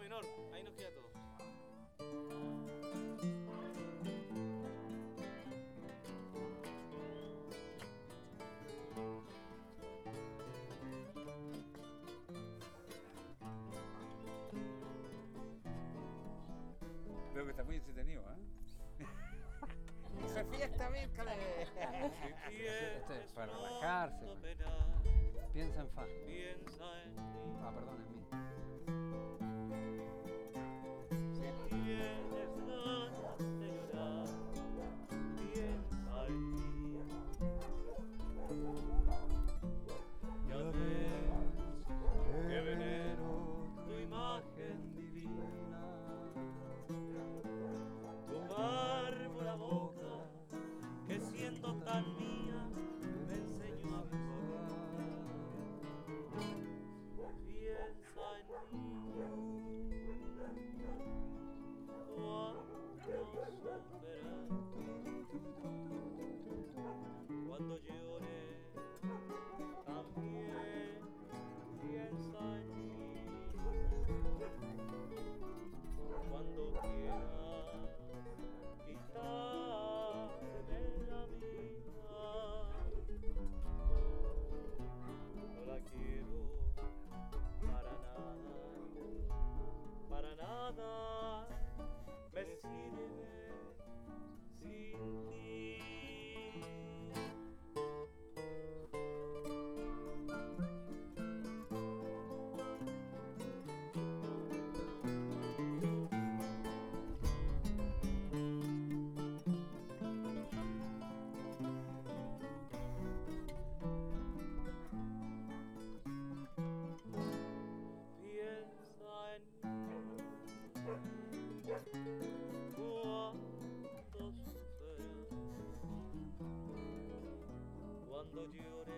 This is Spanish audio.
menor, ahí nos queda todo. Creo que está muy entretenido, ¿eh? ¡Esa fiesta, mírcale! Este es para relajarse. Piensa en fa. Piensa en mí. Ah, perdón, en mí. Si tienes ganas de llorar, piensa en mí. Ya ves que venero tu imagen divina, tu barbo la boca que siendo tan mía me enseñó a vivir. Piensa en mí cuando sufras, cuando llore también piensa en mí, cuando quieras quitarme la vida, no la quiero para nada me sirve sin ti. Piensa en mí cuando sufras, cuando llore